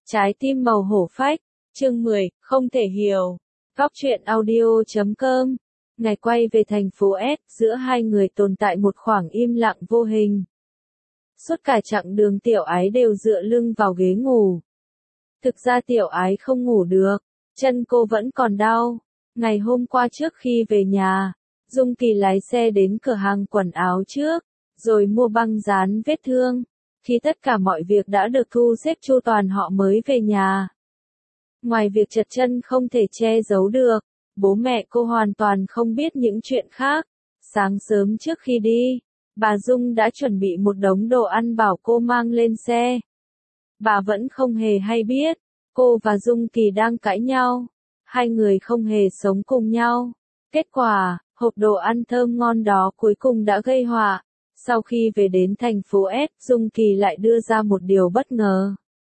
Trái tim màu hổ phách, chương 10, không thể hiểu. Góc truyện audio.com. Ngày quay về thành phố S, giữa hai người tồn tại một khoảng im lặng vô hình. Suốt cả chặng đường Tiểu Ái đều dựa lưng vào ghế ngủ. Thực ra Tiểu Ái không ngủ được, chân cô vẫn còn đau. Ngày hôm qua trước khi về nhà, Dung Kỳ lái xe đến cửa hàng quần áo trước, rồi mua băng dán vết thương. Khi tất cả mọi việc đã được thu xếp chu toàn họ mới về nhà. Ngoài việc trật chân không thể che giấu được, bố mẹ cô hoàn toàn không biết những chuyện khác. Sáng sớm trước khi đi, bà Dung đã chuẩn bị một đống đồ ăn bảo cô mang lên xe. Bà vẫn không hề hay biết, cô và Dung Kỳ đang cãi nhau. Hai người không hề sống cùng nhau. Kết quả, hộp đồ ăn thơm ngon đó cuối cùng đã gây họa. Sau khi về đến thành phố S, Dung Kỳ lại đưa ra một điều bất ngờ.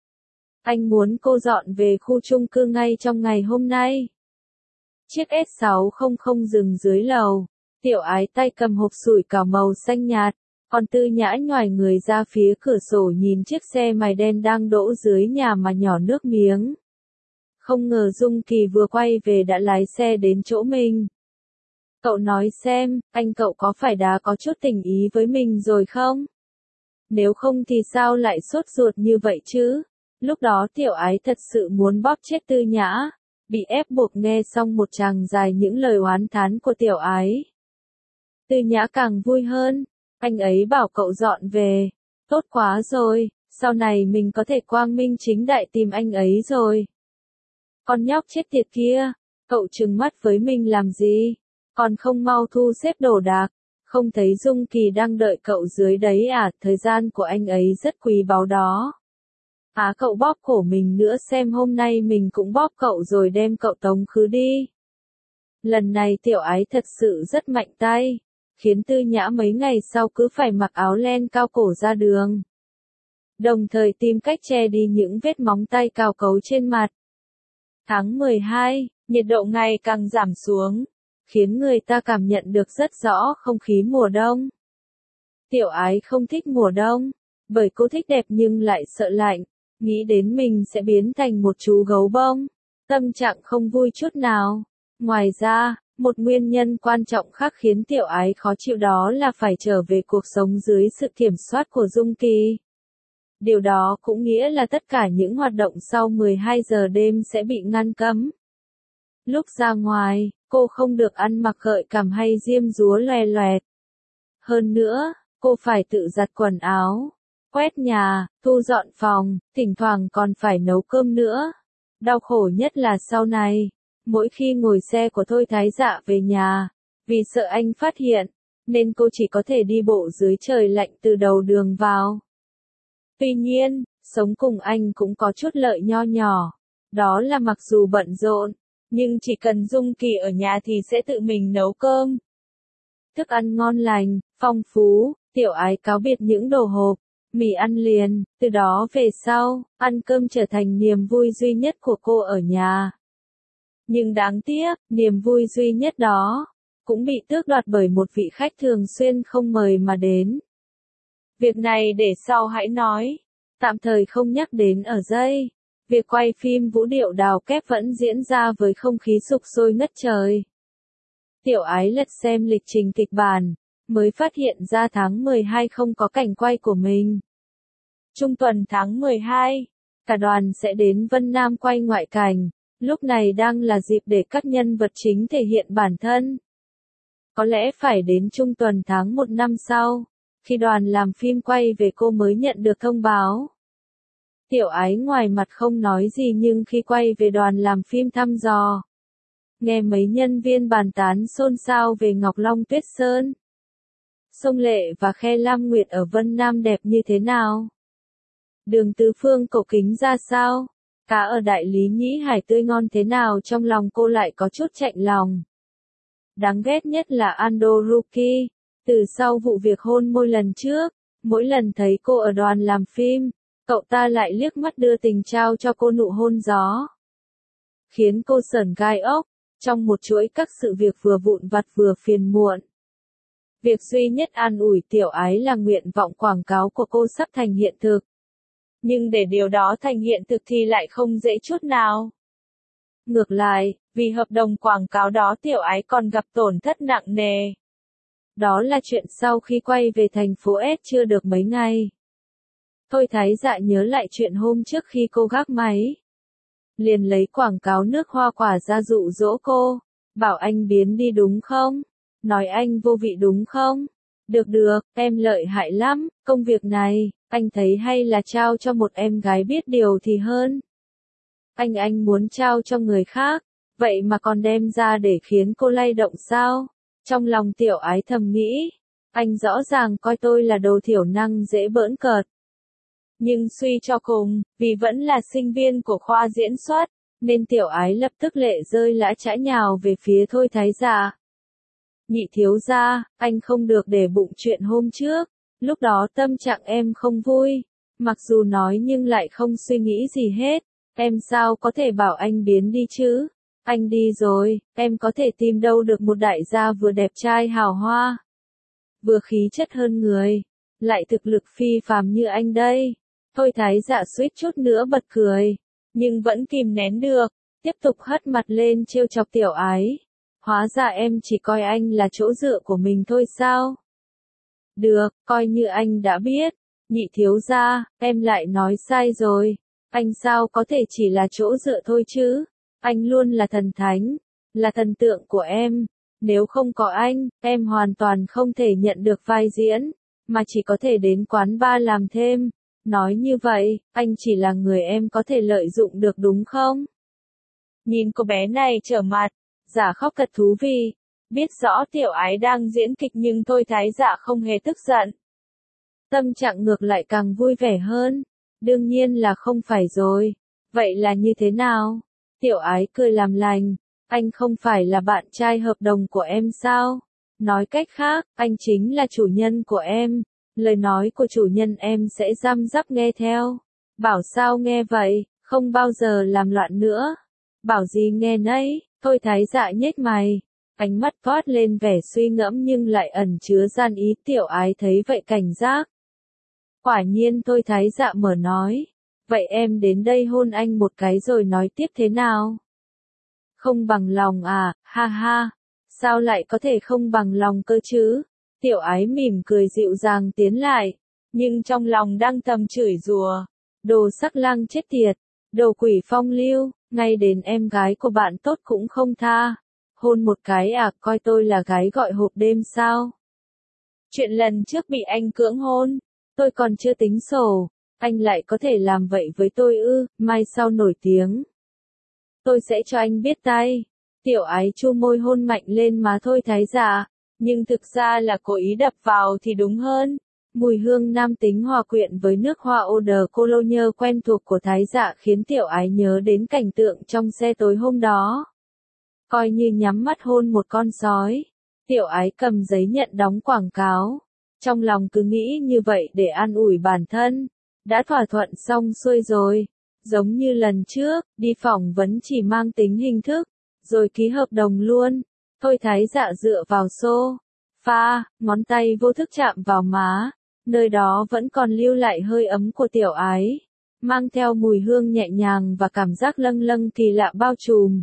Anh muốn cô dọn về khu chung cư ngay trong ngày hôm nay. Chiếc S600 dừng dưới lầu. Tiểu Ái tay cầm hộp sủi cảo màu xanh nhạt, còn Tư Nhã nhoài người ra phía cửa sổ nhìn chiếc xe mài đen đang đỗ dưới nhà mà nhỏ nước miếng. Không ngờ Dung Kỳ vừa quay về đã lái xe đến chỗ mình. Cậu nói xem, anh cậu có phải đã có chút tình ý với mình rồi không? Nếu không thì sao lại sốt ruột như vậy chứ? Lúc đó Tiểu Ái thật sự muốn bóp chết Tư Nhã, bị ép buộc nghe xong một tràng dài những lời oán thán của Tiểu Ái. Tư Nhã càng vui hơn, anh ấy bảo cậu dọn về, tốt quá rồi, sau này mình có thể quang minh chính đại tìm anh ấy rồi. Con nhóc chết tiệt kia, cậu trừng mắt với mình làm gì? Còn không mau thu xếp đồ đạc, không thấy Dung Kỳ đang đợi cậu dưới đấy à, thời gian của anh ấy rất quý báu đó. Cậu bóp cổ mình nữa xem hôm nay mình cũng bóp cậu rồi đem cậu tống khứ đi. Lần này Tiểu Ái thật sự rất mạnh tay, khiến Tư Nhã mấy ngày sau cứ phải mặc áo len cao cổ ra đường. Đồng thời tìm cách che đi những vết móng tay cào cấu trên mặt. Tháng 12, nhiệt độ ngày càng giảm xuống, khiến người ta cảm nhận được rất rõ không khí mùa đông. Tiểu Ái không thích mùa đông, bởi cô thích đẹp nhưng lại sợ lạnh, nghĩ đến mình sẽ biến thành một chú gấu bông, tâm trạng không vui chút nào. Ngoài ra, một nguyên nhân quan trọng khác khiến Tiểu Ái khó chịu đó là phải trở về cuộc sống dưới sự kiểm soát của Dung Kỳ. Điều đó cũng nghĩa là tất cả những hoạt động sau 12 giờ đêm sẽ bị ngăn cấm. Lúc ra ngoài, cô không được ăn mặc gợi cảm hay diêm dúa loè loẹt. Hơn nữa, cô phải tự giặt quần áo, quét nhà, thu dọn phòng, thỉnh thoảng còn phải nấu cơm nữa. Đau khổ nhất là sau này, mỗi khi ngồi xe của Thôi Thái Dạ về nhà, vì sợ anh phát hiện, nên cô chỉ có thể đi bộ dưới trời lạnh từ đầu đường vào. Tuy nhiên, sống cùng anh cũng có chút lợi nho nhỏ, đó là mặc dù bận rộn, nhưng chỉ cần Dung Kỳ ở nhà thì sẽ tự mình nấu cơm. Thức ăn ngon lành, phong phú, Tiểu Ái cáo biệt những đồ hộp, mì ăn liền, từ đó về sau, ăn cơm trở thành niềm vui duy nhất của cô ở nhà. Nhưng đáng tiếc, niềm vui duy nhất đó, cũng bị tước đoạt bởi một vị khách thường xuyên không mời mà đến. Việc này để sau hãy nói, tạm thời không nhắc đến ở đây. Việc quay phim Vũ Điệu Đào Kép vẫn diễn ra với không khí sục sôi ngất trời. Tiểu Ái lật xem lịch trình kịch bản, mới phát hiện ra tháng 12 không có cảnh quay của mình. Trung tuần tháng 12, cả đoàn sẽ đến Vân Nam quay ngoại cảnh, lúc này đang là dịp để các nhân vật chính thể hiện bản thân. Có lẽ phải đến trung tuần tháng 1 năm sau, khi đoàn làm phim quay về cô mới nhận được thông báo. Tiểu Ái ngoài mặt không nói gì nhưng khi quay về đoàn làm phim thăm dò, nghe mấy nhân viên bàn tán xôn xao về Ngọc Long Tuyết Sơn, Sông Lệ và khe Lam Nguyệt ở Vân Nam đẹp như thế nào, đường Tứ Phương cổ kính ra sao, cá ở Đại Lý Nhĩ Hải tươi ngon thế nào, trong lòng cô lại có chút chạnh lòng. Đáng ghét nhất là Ando Ruki, từ sau vụ việc hôn môi lần trước, mỗi lần thấy cô ở đoàn làm phim, cậu ta lại liếc mắt đưa tình trao cho cô nụ hôn gió, khiến cô sởn gai ốc, trong một chuỗi các sự việc vừa vụn vặt vừa phiền muộn. Việc duy nhất an ủi Tiểu Ái là nguyện vọng quảng cáo của cô sắp thành hiện thực. nhưng để điều đó thành hiện thực thì lại không dễ chút nào. Ngược lại, vì hợp đồng quảng cáo đó Tiểu Ái còn gặp tổn thất nặng nề. Đó là chuyện sau khi quay về thành phố S chưa được mấy ngày. Thôi Thái Dạ nhớ lại chuyện hôm trước khi cô gác máy. Liền lấy quảng cáo nước hoa quả ra dụ dỗ cô. Bảo anh biến đi đúng không? Nói anh vô vị đúng không? Được được, em lợi hại lắm, công việc này, anh thấy hay là trao cho một em gái biết điều thì hơn. Anh muốn trao cho người khác, vậy mà còn đem ra để khiến cô lay động sao? Trong lòng Tiểu Ái thầm nghĩ, anh rõ ràng coi tôi là đồ thiểu năng dễ bỡn cợt. Nhưng suy cho cùng, vì vẫn là sinh viên của khoa diễn xuất, nên Tiểu Ái lập tức lệ rơi lã chã nhào về phía Thôi Thái Dạ. Nhị thiếu gia, anh không được để bụng chuyện hôm trước, lúc đó tâm trạng em không vui, mặc dù nói nhưng lại không suy nghĩ gì hết, em sao có thể bảo anh biến đi chứ? Anh đi rồi, em có thể tìm đâu được một đại gia vừa đẹp trai hào hoa, vừa khí chất hơn người, lại thực lực phi phàm như anh đây. Thôi Thái Dạ suýt chút nữa bật cười, nhưng vẫn kìm nén được, tiếp tục hất mặt lên trêu chọc Tiểu Ái. Hóa ra em chỉ coi anh là chỗ dựa của mình thôi sao? Được, coi như anh đã biết. Nhị thiếu gia, em lại nói sai rồi. Anh sao có thể chỉ là chỗ dựa thôi chứ? Anh luôn là thần thánh, là thần tượng của em. Nếu không có anh, em hoàn toàn không thể nhận được vai diễn, mà chỉ có thể đến quán bar làm thêm. Nói như vậy, anh chỉ là người em có thể lợi dụng được đúng không? Nhìn cô bé này trở mặt, giả khóc thật thú vị. Biết rõ Tiểu Ái đang diễn kịch nhưng Thôi Thái Dạ không hề tức giận. Tâm trạng ngược lại càng vui vẻ hơn. Đương nhiên là không phải rồi. Vậy là như thế nào? Tiểu Ái cười làm lành. Anh không phải là bạn trai hợp đồng của em sao? Nói cách khác, anh chính là chủ nhân của em. Lời nói của chủ nhân em sẽ răm rắp nghe theo. Bảo sao nghe vậy, không bao giờ làm loạn nữa. Bảo gì nghe nấy, Thôi Thái Dạ nhếch mày. Ánh mắt toát lên vẻ suy ngẫm nhưng lại ẩn chứa gian ý. Tiểu Ái thấy vậy cảnh giác. Quả nhiên Thôi Thái Dạ mở nói. Vậy em đến đây hôn anh một cái rồi nói tiếp thế nào? Không bằng lòng à, ha ha. Sao lại có thể không bằng lòng cơ chứ? Tiểu Ái mỉm cười dịu dàng tiến lại. Nhưng trong lòng đang thầm chửi rủa. Đồ sắc lang chết tiệt. Đồ quỷ phong lưu. Ngay đến em gái của bạn tốt cũng không tha. Hôn một cái à, coi tôi là gái gọi hộp đêm sao? Chuyện lần trước bị anh cưỡng hôn, tôi còn chưa tính sổ, anh lại có thể làm vậy với tôi ư? Mai sau nổi tiếng, tôi sẽ cho anh biết tay. Tiểu Ái chu môi hôn mạnh lên má Thôi Thái Dạ, nhưng thực ra là cố ý đập vào thì đúng hơn. Mùi hương nam tính hòa quyện với nước hoa eau de cologne quen thuộc của Thái Dạ khiến Tiểu Ái nhớ đến cảnh tượng trong xe tối hôm đó. Coi như nhắm mắt hôn một con sói. Tiểu Ái cầm giấy nhận đóng quảng cáo. Trong lòng cứ nghĩ như vậy để an ủi bản thân. Đã thỏa thuận xong xuôi rồi. Giống như lần trước, đi phỏng vấn chỉ mang tính hình thức. Rồi ký hợp đồng luôn. Thôi Thái Dạ dựa vào xô pha, ngón tay vô thức chạm vào má. Nơi đó vẫn còn lưu lại hơi ấm của Tiểu Ái. Mang theo mùi hương nhẹ nhàng và cảm giác lâng lâng kỳ lạ bao trùm.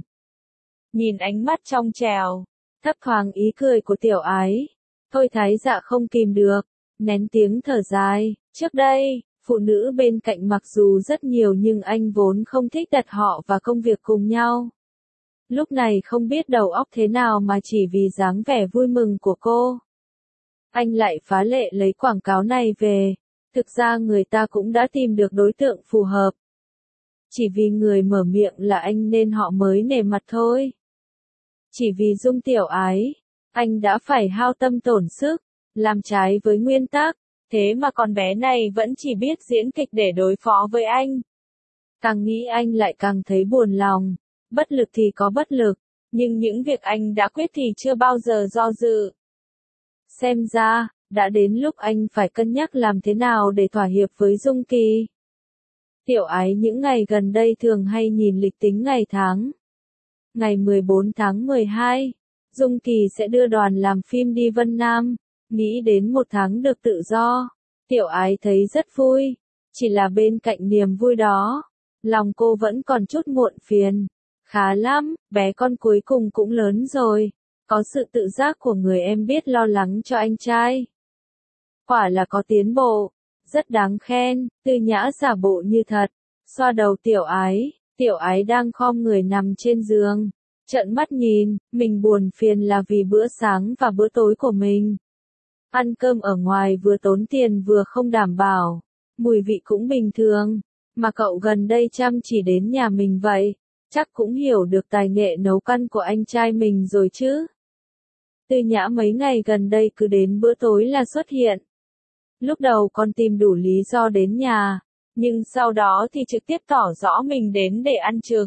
Nhìn ánh mắt trong trèo, thấp thoáng ý cười của Tiểu Ái. Thôi Thái Dạ không kìm được, nén tiếng thở dài. Trước đây, phụ nữ bên cạnh mặc dù rất nhiều nhưng anh vốn không thích đặt họ và công việc cùng nhau. Lúc này không biết đầu óc thế nào mà chỉ vì dáng vẻ vui mừng của cô. Anh lại phá lệ lấy quảng cáo này về. Thực ra người ta cũng đã tìm được đối tượng phù hợp. Chỉ vì người mở miệng là anh nên họ mới nể mặt thôi. Chỉ vì dung Tiểu Ái, anh đã phải hao tâm tổn sức, làm trái với nguyên tắc, thế mà con bé này vẫn chỉ biết diễn kịch để đối phó với anh. Càng nghĩ anh lại càng thấy buồn lòng, bất lực thì có bất lực, nhưng những việc anh đã quyết thì chưa bao giờ do dự. Xem ra, đã đến lúc anh phải cân nhắc làm thế nào để thỏa hiệp với Dung Kỳ. Tiểu Ái những ngày gần đây thường hay nhìn lịch tính ngày tháng. Ngày 14 tháng 12, Dung Kỳ sẽ đưa đoàn làm phim đi Vân Nam, nghĩ đến một tháng được tự do. Tiểu Ái thấy rất vui. Chỉ là bên cạnh niềm vui đó, lòng cô vẫn còn chút muộn phiền. Khá lắm, bé con cuối cùng cũng lớn rồi. Có sự tự giác của người em biết lo lắng cho anh trai. Quả là có tiến bộ, rất đáng khen. Tư Nhã giả bộ như thật, xoa đầu Tiểu Ái đang khom người nằm trên giường, trợn mắt nhìn, mình buồn phiền là vì bữa sáng và bữa tối của mình. Ăn cơm ở ngoài vừa tốn tiền vừa không đảm bảo, mùi vị cũng bình thường, mà cậu gần đây chăm chỉ đến nhà mình vậy, chắc cũng hiểu được tài nghệ nấu ăn của anh trai mình rồi chứ. Tư Nhã mấy ngày gần đây cứ đến bữa tối là xuất hiện. Lúc đầu con tìm đủ lý do đến nhà, nhưng sau đó thì trực tiếp tỏ rõ mình đến để ăn trực.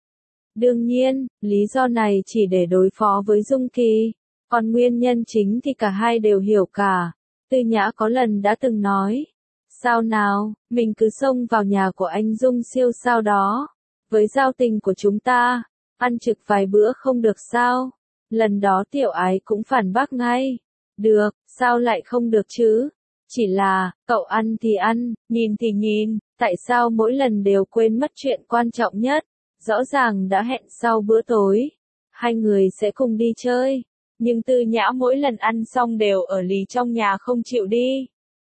Đương nhiên, lý do này chỉ để đối phó với Dung Kỳ, còn nguyên nhân chính thì cả hai đều hiểu cả. Tư Nhã có lần đã từng nói, sao nào, mình cứ xông vào nhà của anh Dung siêu sao đó, với giao tình của chúng ta, ăn trực vài bữa không được sao? Lần đó Tiểu Ái cũng phản bác ngay, được, sao lại không được chứ? Chỉ là, cậu ăn thì ăn, nhìn thì nhìn, tại sao mỗi lần đều quên mất chuyện quan trọng nhất? Rõ ràng đã hẹn sau bữa tối, hai người sẽ cùng đi chơi, nhưng Tư Nhã mỗi lần ăn xong đều ở lì trong nhà không chịu đi.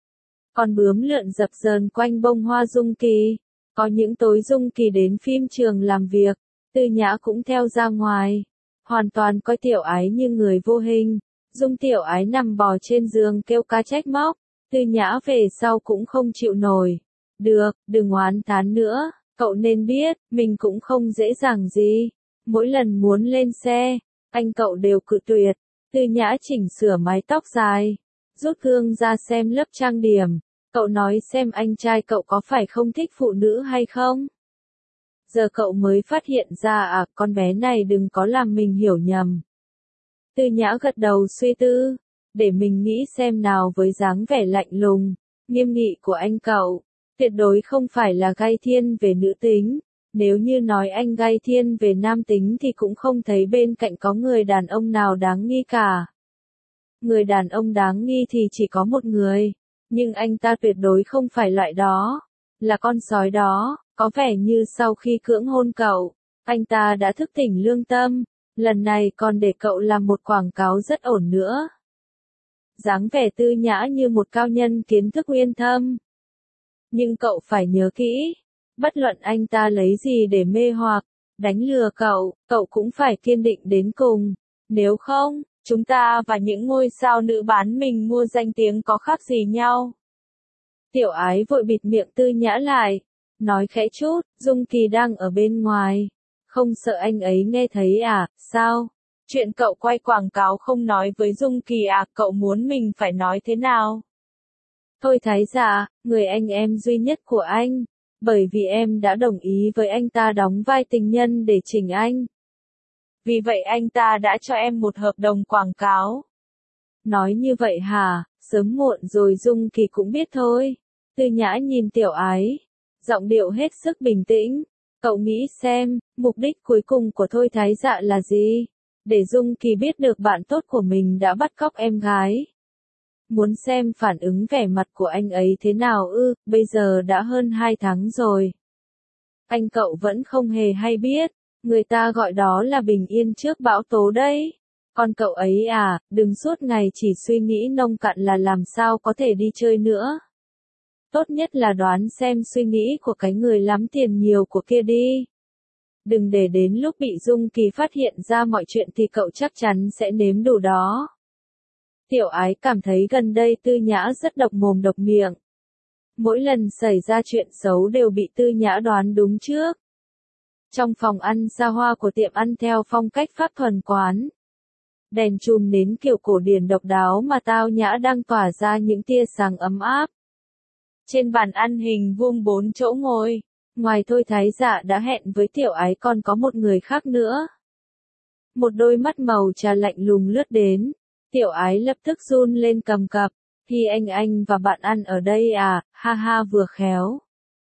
Còn bướm lượn dập dờn quanh bông hoa Dung Kỳ, có những tối Dung Kỳ đến phim trường làm việc, Tư Nhã cũng theo ra ngoài, hoàn toàn coi Tiểu Ái như người vô hình. Dung Tiểu Ái nằm bò trên giường kêu ca trách móc, Tư Nhã về sau cũng không chịu nổi. Được, đừng oán thán nữa, cậu nên biết, mình cũng không dễ dàng gì. Mỗi lần muốn lên xe, anh cậu đều cự tuyệt. Tư Nhã chỉnh sửa mái tóc dài, rút gương ra xem lớp trang điểm. Cậu nói xem anh trai cậu có phải không thích phụ nữ hay không? Giờ cậu mới phát hiện ra à, con bé này đừng có làm mình hiểu nhầm. Tư Nhã gật đầu suy tư, để mình nghĩ xem nào. Với dáng vẻ lạnh lùng, nghiêm nghị của anh cậu, tuyệt đối không phải là gai thiên về nữ tính. Nếu như nói anh gai thiên về nam tính thì cũng không thấy bên cạnh có người đàn ông nào đáng nghi cả. Người đàn ông đáng nghi thì chỉ có một người, nhưng anh ta tuyệt đối không phải loại đó, là con sói đó. Có vẻ như sau khi cưỡng hôn cậu, anh ta đã thức tỉnh lương tâm, lần này còn để cậu làm một quảng cáo rất ổn nữa. Dáng vẻ Tư Nhã như một cao nhân kiến thức uyên thâm. Nhưng cậu phải nhớ kỹ, bất luận anh ta lấy gì để mê hoặc, đánh lừa cậu cũng phải kiên định đến cùng. Nếu không, chúng ta và những ngôi sao nữ bán mình mua danh tiếng có khác gì nhau. Tiểu Ái vội bịt miệng Tư Nhã lại, nói khẽ chút, Dung Kỳ đang ở bên ngoài, không sợ anh ấy nghe thấy à? Sao? Chuyện cậu quay quảng cáo không nói với Dung Kỳ à? Cậu muốn mình phải nói thế nào? Thôi Thái Dạ, người anh em duy nhất của anh, bởi vì em đã đồng ý với anh ta đóng vai tình nhân để chỉnh anh. Vì vậy anh ta đã cho em một hợp đồng quảng cáo. Nói như vậy hả? Sớm muộn rồi Dung Kỳ cũng biết thôi. Tư Nhã nhìn Tiểu Ái, giọng điệu hết sức bình tĩnh. Cậu nghĩ xem, mục đích cuối cùng của Thôi Thái Dạ là gì? Để Dung Kỳ biết được bạn tốt của mình đã bắt cóc em gái. Muốn xem phản ứng vẻ mặt của anh ấy thế nào ư? Bây giờ đã hơn 2 tháng rồi. Anh cậu vẫn không hề hay biết, người ta gọi đó là bình yên trước bão tố đấy. Còn cậu ấy à, đừng suốt ngày chỉ suy nghĩ nông cạn là làm sao có thể đi chơi nữa. Tốt nhất là đoán xem suy nghĩ của cái người lắm tiền nhiều của kia đi. Đừng để đến lúc bị Dung Kỳ phát hiện ra mọi chuyện thì cậu chắc chắn sẽ nếm đủ đó. Tiểu Ái cảm thấy gần đây Tư Nhã rất độc mồm độc miệng. Mỗi lần xảy ra chuyện xấu đều bị Tư Nhã đoán đúng trước. Trong phòng ăn xa hoa của tiệm ăn theo phong cách Pháp thuần quán, đèn chùm nến kiểu cổ điển độc đáo mà tao nhã đang tỏa ra những tia sáng ấm áp. Trên bàn ăn hình vuông 4 chỗ ngồi, ngoài Thôi Thái Dạ đã hẹn với Tiểu Ái còn có một người khác nữa. Một đôi mắt màu trà lạnh lùng lướt đến, Tiểu Ái lập tức run lên cầm cập. Thì anh và bạn ăn ở đây à? Ha ha, vừa khéo.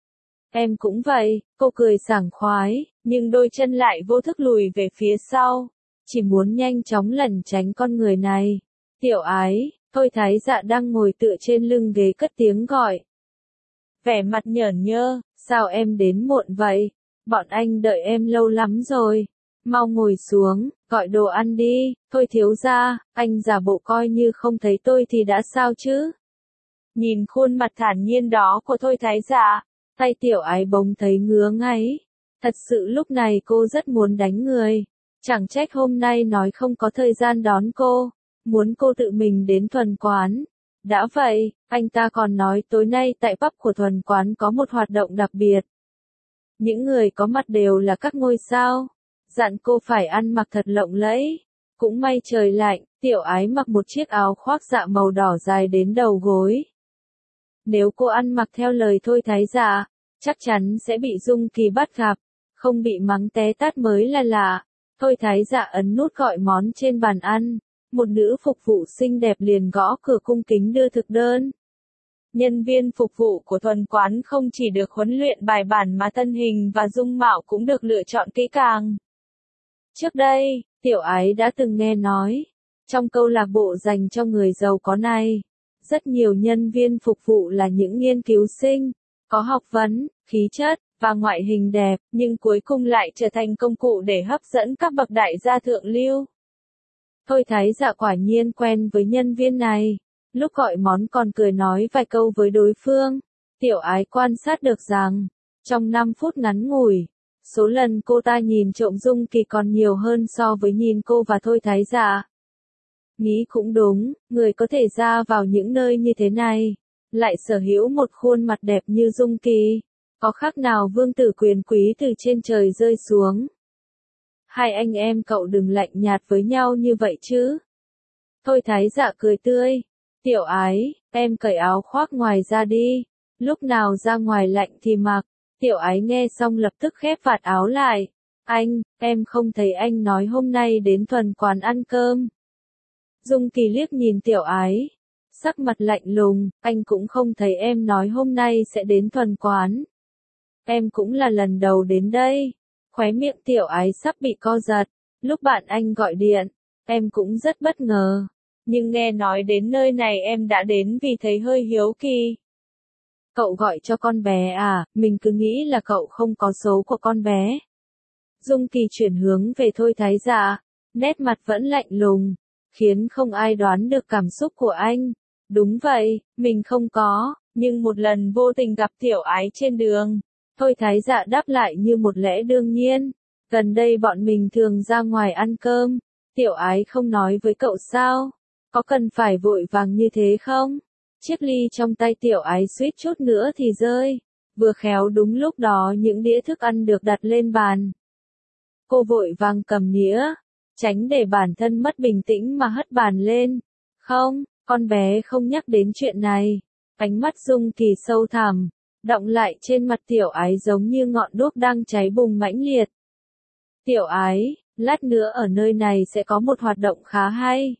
Em cũng vậy, cô cười sảng khoái, nhưng đôi chân lại vô thức lùi về phía sau, chỉ muốn nhanh chóng lẩn tránh con người này. Tiểu Ái, Thôi Thái Dạ đang ngồi tựa trên lưng ghế cất tiếng gọi. vẻ mặt nhởn nhơ, sao em đến muộn vậy? Bọn anh đợi em lâu lắm rồi. Mau ngồi xuống, gọi đồ ăn đi, thôi thiếu gia, anh giả bộ coi như không thấy tôi thì đã sao chứ? Nhìn khuôn mặt thản nhiên đó của Thôi Thái Dạ, tay tiểu ái bỗng thấy ngứa ngáy. Thật sự lúc này cô rất muốn đánh người. Chẳng trách hôm nay nói không có thời gian đón cô, muốn cô tự mình đến Thuần quán. Đã vậy, anh ta còn nói tối nay tại pub của Thuần quán có một hoạt động đặc biệt. Những người có mặt đều là các ngôi sao. Dặn cô phải ăn mặc thật lộng lẫy. Cũng may trời lạnh, tiểu ái mặc một chiếc áo khoác dạ màu đỏ dài đến đầu gối. Nếu cô ăn mặc theo lời Thôi Thái Dạ, chắc chắn sẽ bị Dung Kỳ bắt gặp, không bị mắng té tát mới là lạ. Thôi Thái Dạ ấn nút gọi món trên bàn ăn, một nữ phục vụ xinh đẹp liền gõ cửa cung kính đưa thực đơn. Nhân viên phục vụ của Thuần quán không chỉ được huấn luyện bài bản mà thân hình và dung mạo cũng được lựa chọn kỹ càng. Trước đây, tiểu ái đã từng nghe nói, trong câu lạc bộ dành cho người giàu có này, rất nhiều nhân viên phục vụ là những nghiên cứu sinh, có học vấn, khí chất, và ngoại hình đẹp, nhưng cuối cùng lại trở thành công cụ để hấp dẫn các bậc đại gia thượng lưu. Thôi Thái Dạ quả nhiên quen với nhân viên này, lúc gọi món còn cười nói vài câu với đối phương. Tiểu ái quan sát được rằng, trong 5 phút ngắn ngủi, số lần cô ta nhìn trộm Dung Kỳ còn nhiều hơn so với nhìn cô và Thôi Thái Dạ. Nghĩ cũng đúng, người có thể ra vào những nơi như thế này, lại sở hữu một khuôn mặt đẹp như Dung Kỳ, có khác nào vương tử quyền quý từ trên trời rơi xuống. Hai anh em cậu đừng lạnh nhạt với nhau như vậy chứ. Thôi Thái Dạ cười tươi. Tiểu ái, em cởi áo khoác ngoài ra đi, lúc nào ra ngoài lạnh thì mặc. Tiểu ái nghe xong lập tức khép vạt áo lại. Anh, em không thấy anh nói hôm nay đến Thuần quán ăn cơm. Dung Kỳ liếc nhìn tiểu ái, sắc mặt lạnh lùng, anh cũng không thấy em nói hôm nay sẽ đến Thuần quán. Em cũng là lần đầu đến đây. Khóe miệng tiểu ái sắp bị co giật, lúc bạn anh gọi điện, em cũng rất bất ngờ. Nhưng nghe nói đến nơi này em đã đến vì thấy hơi hiếu kỳ. Cậu gọi cho con bé à, mình cứ nghĩ là cậu không có số của con bé. Dung Kỳ chuyển hướng về Thôi Thái Dạ, nét mặt vẫn lạnh lùng, khiến không ai đoán được cảm xúc của anh. Đúng vậy, mình không có, nhưng một lần vô tình gặp tiểu ái trên đường. Thôi Thái Dạ đáp lại như một lẽ đương nhiên. Gần đây bọn mình thường ra ngoài ăn cơm. Tiểu ái không nói với cậu sao? Có cần phải vội vàng như thế không? Chiếc ly trong tay tiểu ái suýt chút nữa thì rơi. Vừa khéo đúng lúc đó những đĩa thức ăn được đặt lên bàn. Cô vội vàng cầm nĩa, tránh để bản thân mất bình tĩnh mà hất bàn lên. Không, con bé không nhắc đến chuyện này. Ánh mắt Dung Kỳ sâu thẳm, đọng lại trên mặt tiểu ái giống như ngọn đuốc đang cháy bùng mãnh liệt. Tiểu ái, lát nữa ở nơi này sẽ có một hoạt động khá hay.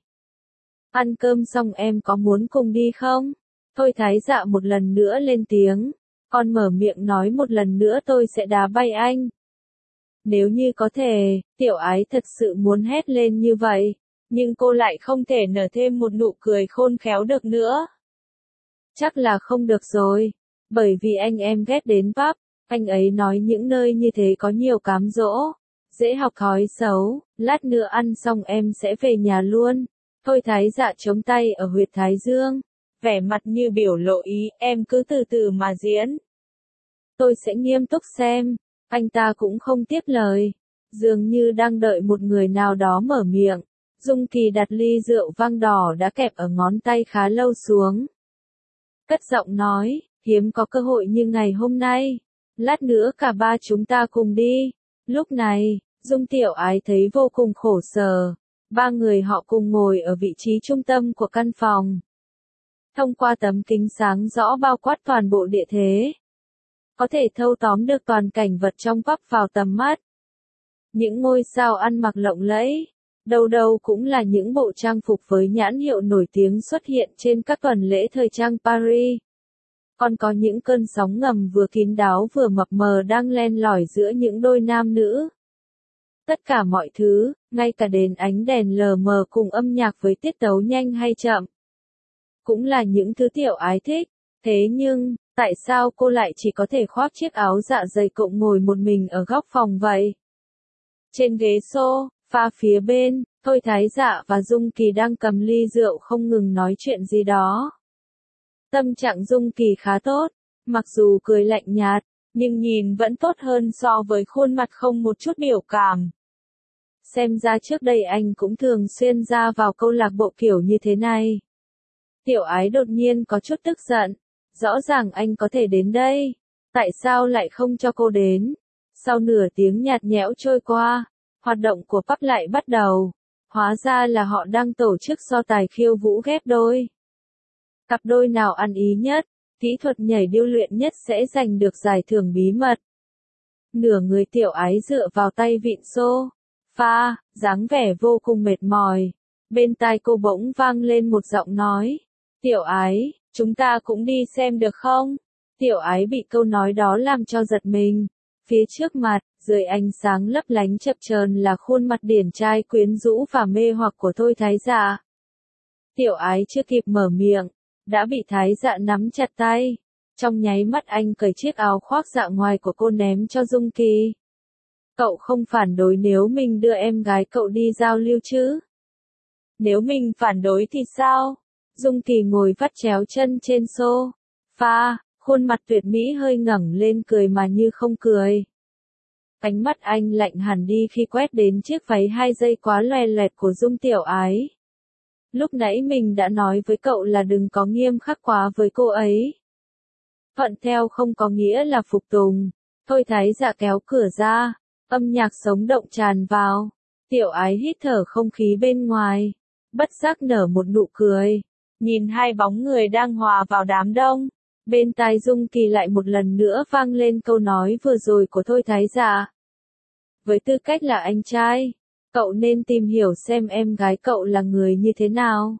Ăn cơm xong em có muốn cùng đi không? Thôi Thái Dạ một lần nữa lên tiếng. Con mở miệng nói một lần nữa tôi sẽ đá bay anh. Nếu như có thể, tiểu ái thật sự muốn hét lên như vậy. Nhưng cô lại không thể nở thêm một nụ cười khôn khéo được nữa. Chắc là không được rồi. Bởi vì anh em ghét đến pub, anh ấy nói những nơi như thế có nhiều cám dỗ, dễ học thói xấu, lát nữa ăn xong em sẽ về nhà luôn. Thôi Thái Dạ chống tay ở huyệt thái dương, vẻ mặt như biểu lộ ý, em cứ từ từ mà diễn. Tôi sẽ nghiêm túc xem, anh ta cũng không tiếp lời, dường như đang đợi một người nào đó mở miệng. Dung Kỳ đặt ly rượu vang đỏ đã kẹp ở ngón tay khá lâu xuống. Cất giọng nói, hiếm có cơ hội như ngày hôm nay. Lát nữa cả ba chúng ta cùng đi. Lúc này, Dung tiểu ái thấy vô cùng khổ sở. Ba người họ cùng ngồi ở vị trí trung tâm của căn phòng. Thông qua tấm kính sáng rõ bao quát toàn bộ địa thế, có thể thâu tóm được toàn cảnh vật trong pub vào tầm mắt. Những ngôi sao ăn mặc lộng lẫy, đâu đâu cũng là những bộ trang phục với nhãn hiệu nổi tiếng xuất hiện trên các tuần lễ thời trang Paris. Còn có những cơn sóng ngầm vừa kín đáo vừa mập mờ đang len lỏi giữa những đôi nam nữ. Tất cả mọi thứ, ngay cả đến ánh đèn lờ mờ cùng âm nhạc với tiết tấu nhanh hay chậm, cũng là những thứ tiểu ái thích. Thế nhưng, Tại sao cô lại chỉ có thể khoác chiếc áo dạ dày cộng ngồi một mình ở góc phòng vậy? Trên ghế sofa phía bên, Thôi Thái Dạ và Dung Kỳ đang cầm ly rượu không ngừng nói chuyện gì đó. Tâm trạng Dung Kỳ khá tốt, mặc dù cười lạnh nhạt, nhưng nhìn vẫn tốt hơn so với khuôn mặt không một chút biểu cảm. Xem ra trước đây anh cũng thường xuyên ra vào câu lạc bộ kiểu như thế này. Tiểu Ái đột nhiên có chút tức giận. Rõ ràng anh có thể đến đây. Tại sao lại không cho cô đến? Sau nửa tiếng nhạt nhẽo trôi qua, hoạt động của pub lại bắt đầu. Hóa ra là họ đang tổ chức so tài khiêu vũ ghép đôi. Cặp đôi nào ăn ý nhất, kỹ thuật nhảy điêu luyện nhất sẽ giành được giải thưởng bí mật. Nửa người Tiểu Ái dựa vào tay vịn sofa, dáng vẻ vô cùng mệt mỏi. Bên tai cô bỗng vang lên một giọng nói. Tiểu Ái, chúng ta cũng đi xem được không? Tiểu Ái bị câu nói đó làm cho giật mình. Phía trước mặt, dưới ánh sáng lấp lánh chập chờn là khuôn mặt điển trai quyến rũ và mê hoặc của Thôi Thái Dạ. Tiểu Ái chưa kịp mở miệng, đã bị Thái Dạ nắm chặt tay. Trong nháy mắt anh cởi chiếc áo khoác dạ ngoài của cô ném cho Dung Kỳ. Cậu không phản đối nếu mình đưa em gái cậu đi giao lưu chứ? Nếu mình phản đối thì sao? Dung Kỳ ngồi vắt chéo chân trên sofa, khuôn mặt tuyệt mỹ hơi ngẩng lên cười mà như không cười. Ánh mắt anh lạnh hẳn đi khi quét đến chiếc váy 2 giây quá loè loẹt của Dung Tiểu Ái. Lúc nãy mình đã nói với cậu là đừng có nghiêm khắc quá với cô ấy. Thuận theo không có nghĩa là phục tùng. Thôi Thái Dạ kéo cửa ra, âm nhạc sống động tràn vào. Tiểu Ái hít thở không khí bên ngoài, bất giác nở một nụ cười. Nhìn hai bóng người đang hòa vào đám đông, bên tai Dung Kỳ lại một lần nữa vang lên câu nói vừa rồi của Thôi Thái Dạ. Với tư cách là anh trai, cậu nên tìm hiểu xem em gái cậu là người như thế nào.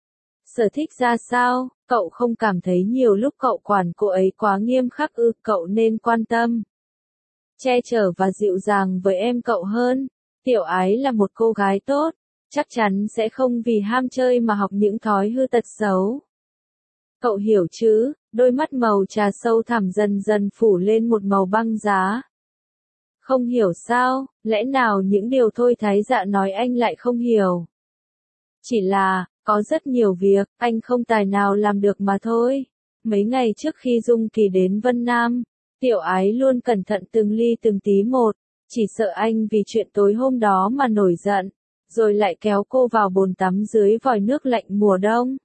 Sở thích ra sao, cậu không cảm thấy nhiều lúc cậu quản cô ấy quá nghiêm khắc ư? Cậu nên quan tâm, che chở và dịu dàng với em cậu hơn. Tiểu Ái là một cô gái tốt, chắc chắn sẽ không vì ham chơi mà học những thói hư tật xấu. Cậu hiểu chứ? Đôi mắt màu trà sâu thẳm dần dần phủ lên một màu băng giá. Không hiểu sao, lẽ nào những điều Thôi Thái Dạ nói anh lại không hiểu? Chỉ là, có rất nhiều việc, anh không tài nào làm được mà thôi. Mấy ngày trước khi Dung Kỳ đến Vân Nam, Tiểu Ái luôn cẩn thận từng ly từng tí một, chỉ sợ anh vì chuyện tối hôm đó mà nổi giận, rồi lại kéo cô vào bồn tắm dưới vòi nước lạnh mùa đông.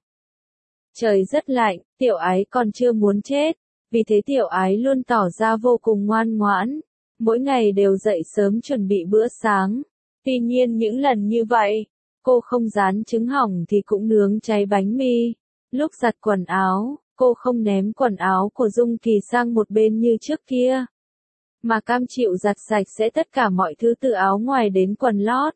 Trời rất lạnh, Tiểu Ái còn chưa muốn chết, vì thế Tiểu Ái luôn tỏ ra vô cùng ngoan ngoãn, mỗi ngày đều dậy sớm chuẩn bị bữa sáng. Tuy nhiên những lần như vậy, cô không rán trứng hỏng thì cũng nướng cháy bánh mì. Lúc giặt quần áo, cô không ném quần áo của Dung Kỳ sang một bên như trước kia, mà cam chịu giặt sạch sẽ tất cả mọi thứ từ áo ngoài đến quần lót.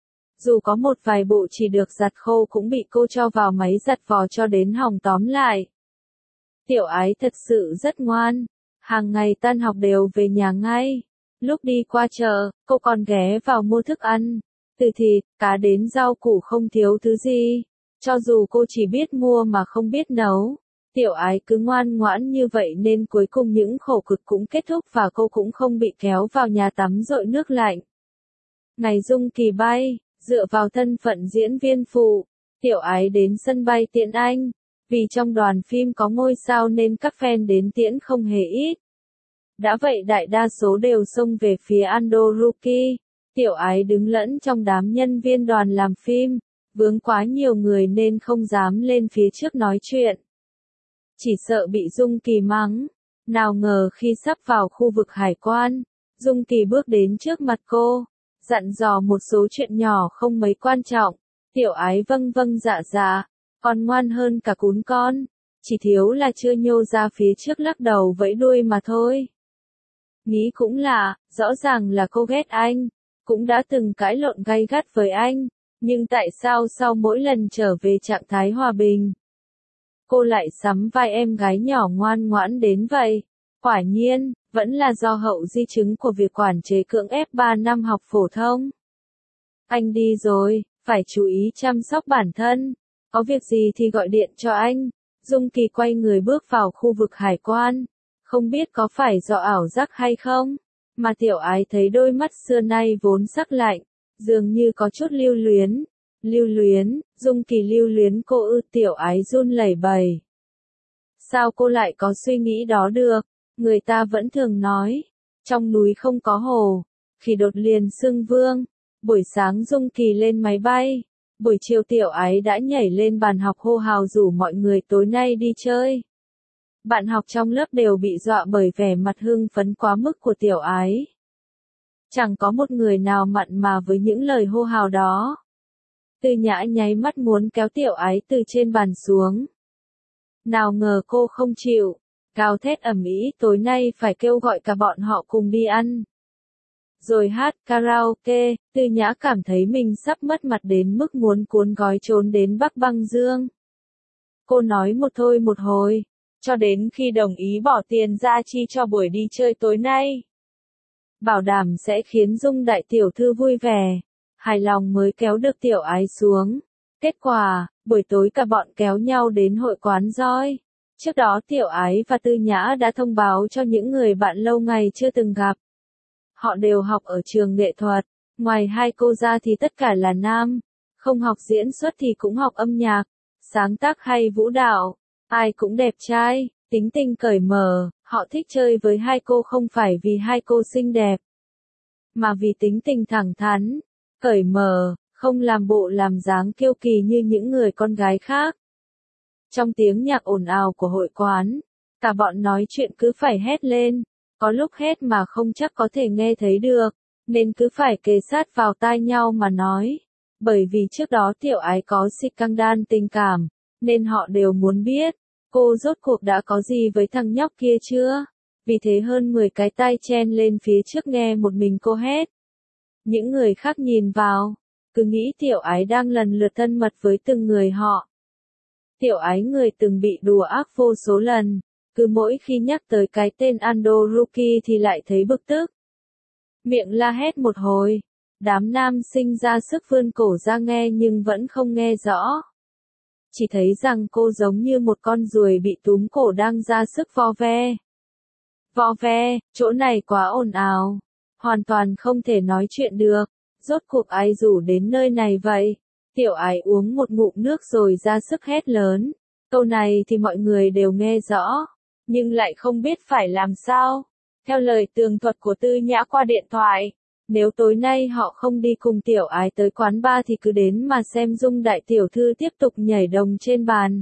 Dù có một vài bộ chỉ được giặt khô cũng bị cô cho vào máy giặt vò cho đến hỏng tóm lại. Tiểu Ái thật sự rất ngoan, hàng ngày tan học đều về nhà ngay. Lúc đi qua chợ, cô còn ghé vào mua thức ăn, từ thịt, cá đến rau củ không thiếu thứ gì. Cho dù cô chỉ biết mua mà không biết nấu, Tiểu Ái cứ ngoan ngoãn như vậy nên cuối cùng những khổ cực cũng kết thúc và cô cũng không bị kéo vào nhà tắm dội nước lạnh. Ngày Dung Kỳ bay, dựa vào thân phận diễn viên phụ, Tiểu Ái đến sân bay tiễn anh. Vì trong đoàn phim có ngôi sao nên các fan đến tiễn không hề ít. Đã vậy đại đa số đều xông về phía Andoruki. Tiểu Ái đứng lẫn trong đám nhân viên đoàn làm phim, vướng quá nhiều người nên không dám lên phía trước nói chuyện. Chỉ sợ bị Dung Kỳ mắng. Nào ngờ khi sắp vào khu vực hải quan, Dung Kỳ bước đến trước mặt cô, dặn dò một số chuyện nhỏ không mấy quan trọng. Tiểu Ái vâng vâng dạ dạ, còn ngoan hơn cả cún con, chỉ thiếu là chưa nhô ra phía trước lắc đầu vẫy đuôi mà thôi. Nghĩ cũng lạ, rõ ràng là cô ghét anh, cũng đã từng cãi lộn gay gắt với anh, nhưng tại sao sau mỗi lần trở về trạng thái hòa bình, cô lại sắm vai em gái nhỏ ngoan ngoãn đến vậy? Quả nhiên, vẫn là do hậu di chứng của việc quản chế cưỡng ép 3 năm học phổ thông. Anh đi rồi, phải chú ý chăm sóc bản thân, có việc gì thì gọi điện cho anh. Dung Kỳ quay người bước vào khu vực hải quan, Không biết có phải do ảo giác hay không, mà Tiểu Ái thấy đôi mắt xưa nay vốn sắc lạnh, dường như có chút lưu luyến. Lưu luyến, Dung Kỳ lưu luyến cô ư? Tiểu Ái run lẩy bẩy. Sao cô lại có suy nghĩ đó được? Người ta vẫn thường nói, trong núi không có hồ, khi đột liền xưng vương. Buổi sáng Dung Kỳ lên máy bay, buổi chiều Tiểu Ái đã nhảy lên bàn học hô hào rủ mọi người tối nay đi chơi. Bạn học trong lớp đều bị dọa bởi vẻ mặt hưng phấn quá mức của Tiểu Ái. Chẳng có một người nào mặn mà với những lời hô hào đó. Tư Nhã nháy mắt muốn kéo Tiểu Ái từ trên bàn xuống. Nào ngờ cô không chịu, gào thét ầm ĩ tối nay phải kêu gọi cả bọn họ cùng đi ăn. Rồi hát karaoke, Tư Nhã cảm thấy mình sắp mất mặt đến mức muốn cuốn gói trốn đến Bắc Băng Dương. Cô nói một thôi một hồi, cho đến khi đồng ý bỏ tiền ra chi cho buổi đi chơi tối nay. Bảo đảm sẽ khiến Dung đại tiểu thư vui vẻ, hài lòng mới kéo được Tiểu Ái xuống. Kết quả, buổi tối cả bọn kéo nhau đến hội quán roi. Trước đó Tiểu Ái và Tư Nhã đã thông báo cho những người bạn lâu ngày chưa từng gặp. Họ đều học ở trường nghệ thuật, ngoài hai cô ra thì tất cả là nam, không học diễn xuất thì cũng học âm nhạc, sáng tác hay vũ đạo, ai cũng đẹp trai, tính tình cởi mở, họ thích chơi với hai cô không phải vì hai cô xinh đẹp, mà vì tính tình thẳng thắn, cởi mở, không làm bộ làm dáng kiêu kỳ như những người con gái khác. Trong tiếng nhạc ồn ào của hội quán, cả bọn nói chuyện cứ phải hét lên. Có lúc hét mà không chắc có thể nghe thấy được, nên cứ phải kề sát vào tai nhau mà nói. Bởi vì trước đó Tiểu Ái có scandal tình cảm, nên họ đều muốn biết, cô rốt cuộc đã có gì với thằng nhóc kia chưa? Vì thế hơn 10 cái tai chen lên phía trước nghe một mình cô hét. Những người khác nhìn vào, cứ nghĩ Tiểu Ái đang lần lượt thân mật với từng người họ. Tiểu Ái người từng bị đùa ác vô số lần. Cứ mỗi khi nhắc tới cái tên Ando Ruki thì lại thấy bực tức. Miệng la hét một hồi, đám nam sinh ra sức vươn cổ ra nghe nhưng vẫn không nghe rõ. Chỉ thấy rằng cô giống như một con ruồi bị túm cổ đang ra sức vo ve. Vo ve, chỗ này quá ồn ào, hoàn toàn không thể nói chuyện được, rốt cuộc ai rủ đến nơi này vậy? Tiểu Ái uống một ngụm nước rồi ra sức hét lớn. Câu này thì mọi người đều nghe rõ, nhưng lại không biết phải làm sao. Theo lời tường thuật của Tư Nhã qua điện thoại, nếu tối nay họ không đi cùng Tiểu Ái tới quán bar thì cứ đến mà xem Dung đại tiểu thư tiếp tục nhảy đồng trên bàn.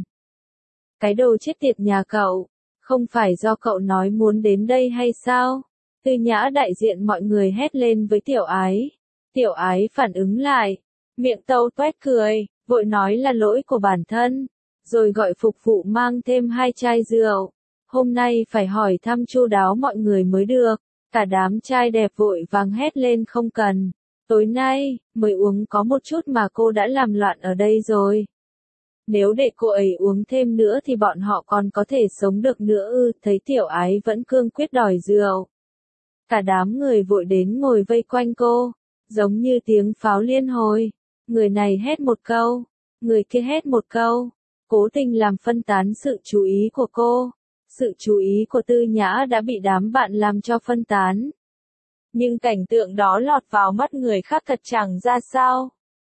Cái đồ chết tiệt nhà cậu, không phải do cậu nói muốn đến đây hay sao? Tư Nhã đại diện mọi người hét lên với Tiểu Ái. Tiểu Ái phản ứng lại, miệng tâu toét cười, vội nói là lỗi của bản thân, rồi gọi phục vụ mang thêm 2 chai rượu. Hôm nay phải hỏi thăm chu đáo mọi người mới được. Cả đám trai đẹp vội vàng hét lên không cần. Tối nay, mới uống có một chút mà cô đã làm loạn ở đây rồi. Nếu để cô ấy uống thêm nữa thì bọn họ còn có thể sống được nữa ư? Thấy Tiểu Ái vẫn cương quyết đòi rượu. Cả đám người vội đến ngồi vây quanh cô, giống như tiếng pháo liên hồi. Người này hét một câu, người kia hét một câu, cố tình làm phân tán sự chú ý của cô. Sự chú ý của Tư Nhã đã bị đám bạn làm cho phân tán. Nhưng cảnh tượng đó lọt vào mắt người khác thật chẳng ra sao.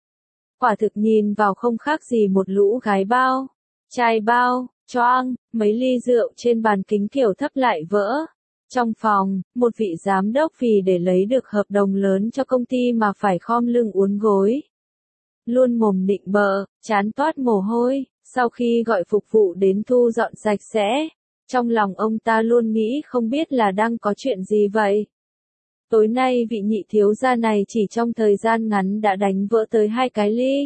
Quả thực nhìn vào không khác gì một lũ gái bao, trai bao, choang, mấy ly rượu trên bàn kính kiểu thấp lại vỡ. Trong phòng, một vị giám đốc vì để lấy được hợp đồng lớn cho công ty mà phải khom lưng uốn gối. Luôn mồm nịnh bợ, chán toát mồ hôi, sau khi gọi phục vụ đến thu dọn sạch sẽ. Trong lòng ông ta luôn nghĩ không biết là đang có chuyện gì vậy. Tối nay vị nhị thiếu gia này chỉ trong thời gian ngắn đã đánh vỡ tới 2 cái ly.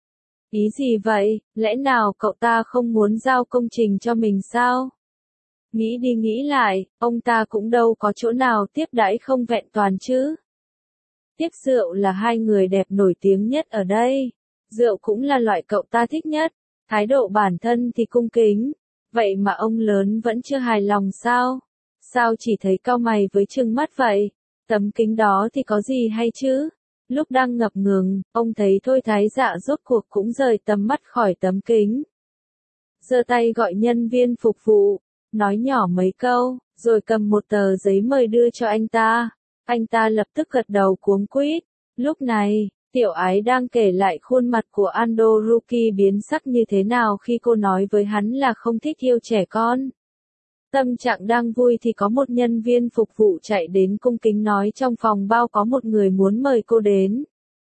Ý gì vậy, lẽ nào cậu ta không muốn giao công trình cho mình sao? Nghĩ đi nghĩ lại, ông ta cũng đâu có chỗ nào tiếp đãi không vẹn toàn chứ. Tiếc rượu là 2 người đẹp nổi tiếng nhất ở đây. Rượu cũng là loại cậu ta thích nhất. Thái độ bản thân thì cung kính. Vậy mà ông lớn vẫn chưa hài lòng sao? Sao chỉ thấy cau mày với trừng mắt vậy? Tấm kính đó thì có gì hay chứ? Lúc đang ngập ngừng, ông thấy Thôi Thái Dạ rốt cuộc cũng rời tầm mắt khỏi tấm kính. Giơ tay gọi nhân viên phục vụ, nói nhỏ mấy câu, rồi cầm một tờ giấy mời đưa cho anh ta. Anh ta lập tức gật đầu cuống quýt. Lúc này, Tiểu Ái đang kể lại khuôn mặt của Ando Ruki biến sắc như thế nào khi cô nói với hắn là không thích yêu trẻ con. Tâm trạng đang vui thì có một nhân viên phục vụ chạy đến cung kính nói trong phòng bao có một người muốn mời cô đến.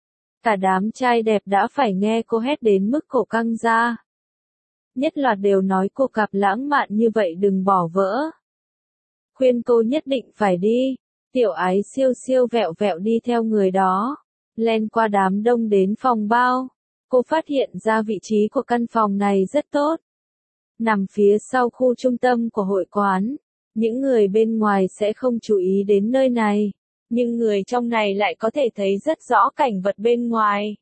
Cả đám trai đẹp đã phải nghe cô hét đến mức cổ căng ra. Nhất loạt đều nói cô cặp lãng mạn như vậy đừng bỏ vỡ. Khuyên cô nhất định phải đi. Tiểu Ái siêu siêu vẹo vẹo đi theo người đó. Len qua đám đông đến phòng bao. Cô phát hiện ra vị trí của căn phòng này rất tốt. Nằm phía sau khu trung tâm của hội quán. Những người bên ngoài sẽ không chú ý đến nơi này. Nhưng người trong này lại có thể thấy rất rõ cảnh vật bên ngoài.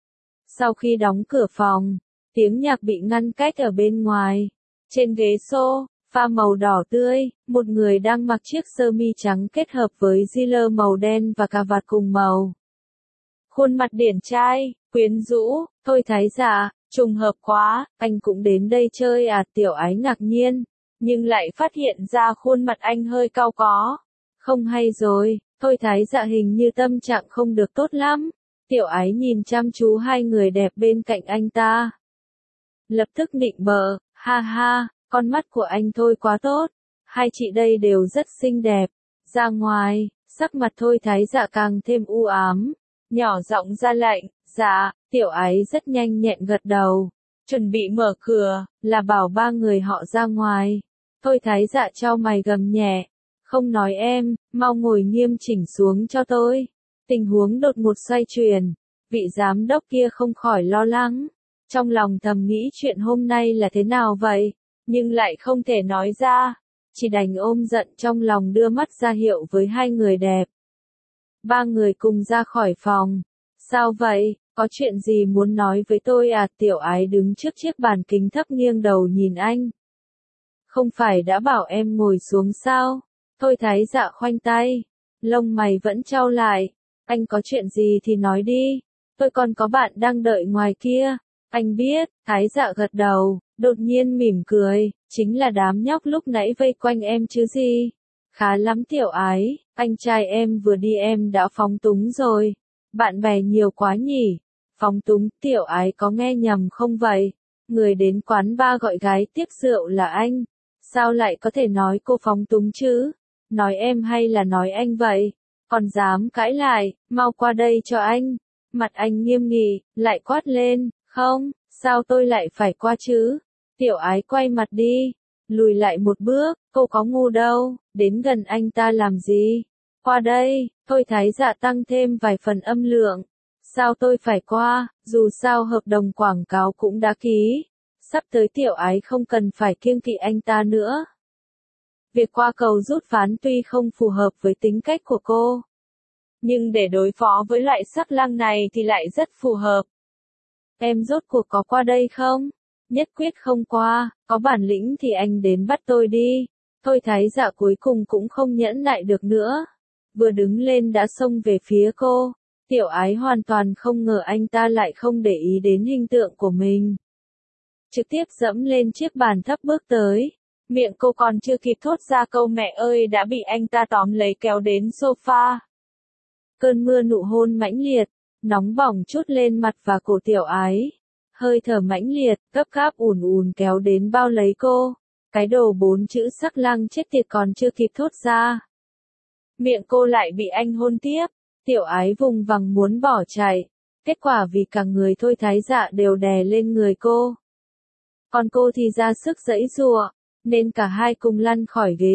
Sau khi đóng cửa phòng, tiếng nhạc bị ngăn cách ở bên ngoài. Trên ghế sofa màu đỏ tươi, một người đang mặc chiếc sơ mi trắng kết hợp với jean màu đen và cà vạt cùng màu. Khuôn mặt điển trai, quyến rũ, Thôi Thái Dạ, trùng hợp quá, anh cũng đến đây chơi à? Tiểu Ái ngạc nhiên, nhưng lại phát hiện ra khuôn mặt anh hơi cau có. Không hay rồi, Thôi Thái Dạ hình như tâm trạng không được tốt lắm. Tiểu Ái nhìn chăm chú hai người đẹp bên cạnh anh ta. Lập tức nịnh bợ, ha ha, con mắt của anh Thôi quá tốt. Hai chị đây đều rất xinh đẹp. Ra ngoài, sắc mặt Thôi Thái Dạ càng thêm u ám. Nhỏ giọng ra lệnh, dạ, Tiểu Ái rất nhanh nhẹn gật đầu. Chuẩn bị mở cửa, là bảo ba người họ ra ngoài. Thôi Thái Dạ chau mày gầm nhẹ. Không nói em, mau ngồi nghiêm chỉnh xuống cho tôi. Tình huống đột ngột xoay chuyển. Vị giám đốc kia không khỏi lo lắng. Trong lòng thầm nghĩ chuyện hôm nay là thế nào vậy, nhưng lại không thể nói ra. Chỉ đành ôm giận trong lòng đưa mắt ra hiệu với hai người đẹp. Ba người cùng ra khỏi phòng. Sao vậy, có chuyện gì muốn nói với tôi à? Tiểu Ái đứng trước chiếc bàn kính thấp nghiêng đầu nhìn anh. Không phải đã bảo em ngồi xuống sao? Thôi Thái Dạ khoanh tay. Lông mày vẫn chau lại. Anh có chuyện gì thì nói đi. Tôi còn có bạn đang đợi ngoài kia. Anh biết, Thái Dạ gật đầu, đột nhiên mỉm cười. Chính là đám nhóc lúc nãy vây quanh em chứ gì. Khá lắm Tiểu Ái, anh trai em vừa đi em đã phóng túng rồi. Bạn bè nhiều quá nhỉ. Phóng túng, Tiểu Ái có nghe nhầm không vậy? Người đến quán bar gọi gái tiếp rượu là anh. Sao lại có thể nói cô phóng túng chứ? Nói em hay là nói anh vậy? Còn dám cãi lại, mau qua đây cho anh. Mặt anh nghiêm nghị, lại quát lên, không, sao tôi lại phải qua chứ? Tiểu Ái quay mặt đi, lùi lại một bước, cô có ngu đâu, đến gần anh ta làm gì? Qua đây, Thôi Thái Dạ tăng thêm vài phần âm lượng. Sao tôi phải qua, dù sao hợp đồng quảng cáo cũng đã ký. Sắp tới Tiểu Ái không cần phải kiêng kỵ anh ta nữa. Việc qua cầu rút ván tuy không phù hợp với tính cách của cô, nhưng để đối phó với loại sắc lang này thì lại rất phù hợp. Em rốt cuộc có qua đây không? Nhất quyết không qua, có bản lĩnh thì anh đến bắt tôi đi. Thôi Thái Dạ cuối cùng cũng không nhẫn nại được nữa. Vừa đứng lên đã xông về phía cô. Tiểu Ái hoàn toàn không ngờ anh ta lại không để ý đến hình tượng của mình. Trực tiếp dẫm lên chiếc bàn thấp bước tới. Miệng cô còn chưa kịp thốt ra câu mẹ ơi đã bị anh ta tóm lấy kéo đến sofa. Cơn mưa nụ hôn mãnh liệt, nóng bỏng trút lên mặt và cổ Tiểu Ái. Hơi thở mãnh liệt, gấp gáp ùn ùn kéo đến bao lấy cô. Cái đồ 4 chữ sắc lang chết tiệt còn chưa kịp thốt ra. Miệng cô lại bị anh hôn tiếp. Tiểu Ái vùng vằng muốn bỏ chạy. Kết quả vì cả người Thôi Thái Dạ đều đè lên người cô. Còn cô thì ra sức giãy giụa, nên cả hai cùng lăn khỏi ghế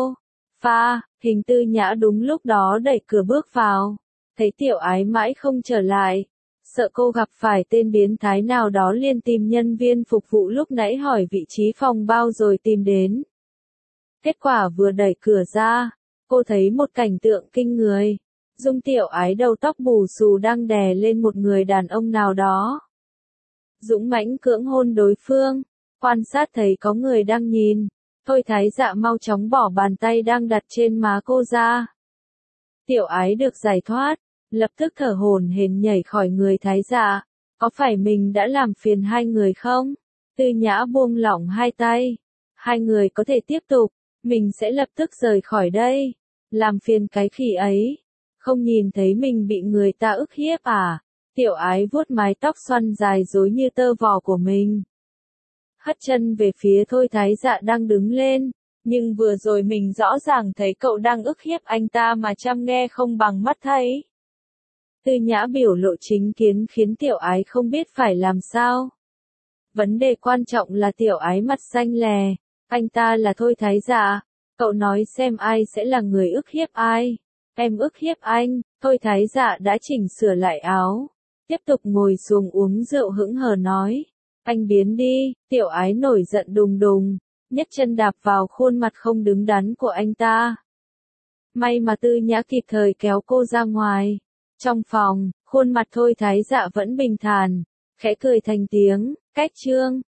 sofa. Hình Tư Nhã đúng lúc đó đẩy cửa bước vào. Thấy Tiểu Ái mãi không trở lại. Sợ cô gặp phải tên biến thái nào đó liền tìm nhân viên phục vụ lúc nãy hỏi vị trí phòng bao rồi tìm đến. Kết quả vừa đẩy cửa ra, cô thấy một cảnh tượng kinh người. Dung Tiểu Ái đầu tóc bù xù đang đè lên một người đàn ông nào đó. Dũng mãnh cưỡng hôn đối phương, quan sát thấy có người đang nhìn. Thôi Thái Dạ mau chóng bỏ bàn tay đang đặt trên má cô ra. Tiểu Ái được giải thoát, lập tức thở hổn hển nhảy khỏi người Thái Dạ. Có phải mình đã làm phiền hai người không? Tư Nhã buông lỏng hai tay. Hai người có thể tiếp tục, Mình sẽ lập tức rời khỏi đây. Làm phiền cái khỉ ấy. Không nhìn thấy mình bị người ta ức hiếp à? Tiểu ái vuốt mái tóc xoăn dài rối như tơ vò của mình. Hất chân về phía Thôi Thái Dạ đang đứng lên. Nhưng vừa rồi mình rõ ràng thấy cậu đang ức hiếp anh ta mà chăm nghe không bằng mắt thấy. Tư Nhã biểu lộ chính kiến khiến tiểu ái không biết phải làm sao. Vấn đề quan trọng là tiểu ái mặt xanh lè. Anh ta là Thôi Thái Dạ. Cậu nói xem ai sẽ là người ức hiếp ai. Em ức hiếp anh. Thôi Thái Dạ đã chỉnh sửa lại áo. Tiếp tục ngồi xuống uống rượu hững hờ nói. Anh biến đi. Tiểu ái nổi giận đùng đùng. Nhấc chân đạp vào khuôn mặt không đứng đắn của anh ta. May mà Tư Nhã kịp thời kéo cô ra ngoài. Trong phòng, khuôn mặt Thôi Thái Dạ vẫn bình thản, khẽ cười thành tiếng, cách chương.